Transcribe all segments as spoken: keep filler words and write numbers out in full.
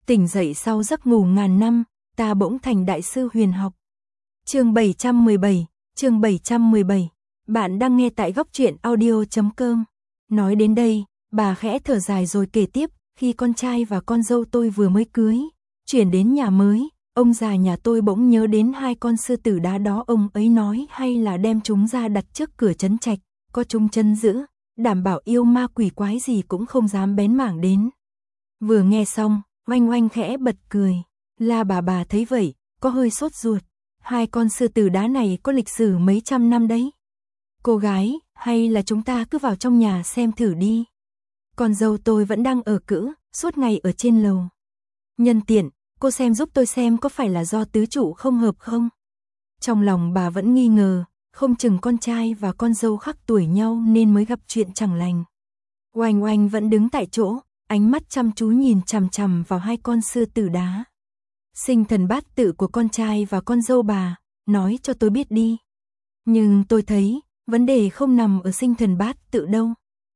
Tỉnh dậy sau giấc ngủ ngàn năm, ta bỗng thành đại sư huyền học. Chương bảy trăm mười bảy, chương bảy trăm mười bảy. Bạn đang nghe tại góc truyện audio chấm com. Nói đến đây, bà khẽ thở dài rồi kể tiếp, khi con trai và con dâu tôi vừa mới cưới, chuyển đến nhà mới, ông già nhà tôi bỗng nhớ đến hai con sư tử đá đó, ông ấy nói hay là đem chúng ra đặt trước cửa trấn trạch, có chúng trấn giữ, đảm bảo yêu ma quỷ quái gì cũng không dám bén mảng đến. Vừa nghe xong, Oanh Oanh khẽ bật cười, La bà bà thấy vậy, có hơi sốt ruột, hai con sư tử đá này có lịch sử mấy trăm năm đấy. Cô gái, hay là chúng ta cứ vào trong nhà xem thử đi. Con dâu tôi vẫn đang ở cữ, suốt ngày ở trên lầu. Nhân tiện, cô xem giúp tôi xem có phải là do tứ trụ không hợp không? Trong lòng bà vẫn nghi ngờ, không chừng con trai và con dâu khác tuổi nhau nên mới gặp chuyện chẳng lành. Oanh Oanh vẫn đứng tại chỗ, ánh mắt chăm chú nhìn chằm chằm vào hai con sư tử đá. Sinh thần bát tự của con trai và con dâu bà, nói cho tôi biết đi. Nhưng tôi thấy, vấn đề không nằm ở sinh thần bát tự đâu.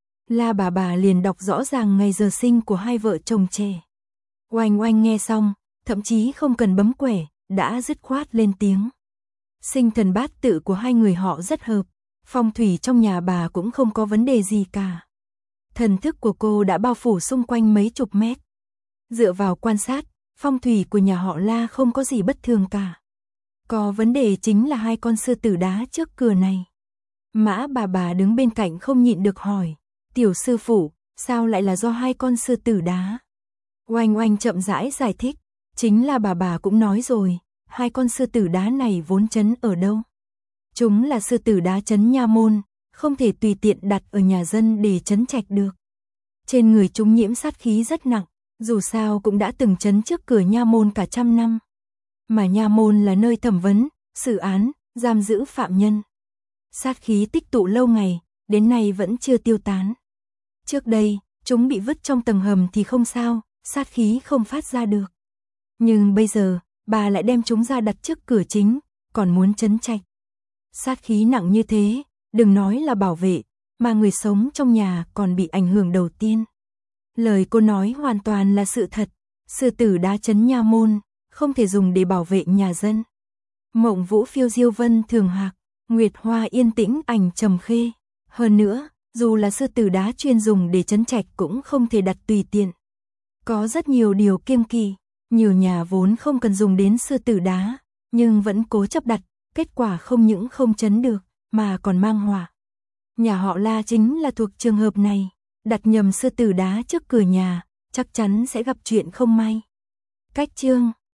La bà bà liền đọc rõ ràng ngày giờ sinh của hai vợ chồng trẻ. Oanh Oanh nghe xong, thậm chí không cần bấm quẻ, đã dứt khoát lên tiếng. Sinh thần bát tự của hai người họ rất hợp, phong thủy trong nhà bà cũng không có vấn đề gì cả. Thần thức của cô đã bao phủ xung quanh mấy chục mét. Dựa vào quan sát, phong thủy của nhà họ La không có gì bất thường cả. Có vấn đề chính là hai con sư tử đá trước cửa này. Mã bà bà đứng bên cạnh không nhịn được hỏi, tiểu sư phụ, sao lại là do hai con sư tử đá? Oanh Oanh chậm rãi giải thích, chính là bà bà cũng nói rồi, hai con sư tử đá này vốn trấn ở đâu? Chúng là sư tử đá trấn nha môn, không thể tùy tiện đặt ở nhà dân để trấn trạch được. Trên người chúng nhiễm sát khí rất nặng, dù sao cũng đã từng trấn trước cửa nha môn cả trăm năm. Mà nha môn là nơi thẩm vấn, xử án, giam giữ phạm nhân. Sát khí tích tụ lâu ngày, đến nay vẫn chưa tiêu tán. Trước đây, chúng bị vứt trong tầng hầm thì không sao, sát khí không phát ra được. Nhưng bây giờ, bà lại đem chúng ra đặt trước cửa chính, còn muốn trấn trạch. Sát khí nặng như thế, đừng nói là bảo vệ, mà người sống trong nhà còn bị ảnh hưởng đầu tiên. Lời cô nói hoàn toàn là sự thật, sư tử đá trấn nha môn, không thể dùng để bảo vệ nhà dân. Mộng vũ phiêu diêu vân thường hạc, nguyệt hoa yên tĩnh ảnh trầm khê. Hơn nữa, dù là sư tử đá chuyên dùng để trấn trạch cũng không thể đặt tùy tiện. Có rất nhiều điều kiêng kỵ, nhiều nhà vốn không cần dùng đến sư tử đá, nhưng vẫn cố chấp đặt, kết quả không những không trấn được, mà còn mang họa. Nhà họ La chính là thuộc trường hợp này, đặt nhầm sư tử đá trước cửa nhà, chắc chắn sẽ gặp chuyện không may. Cách chương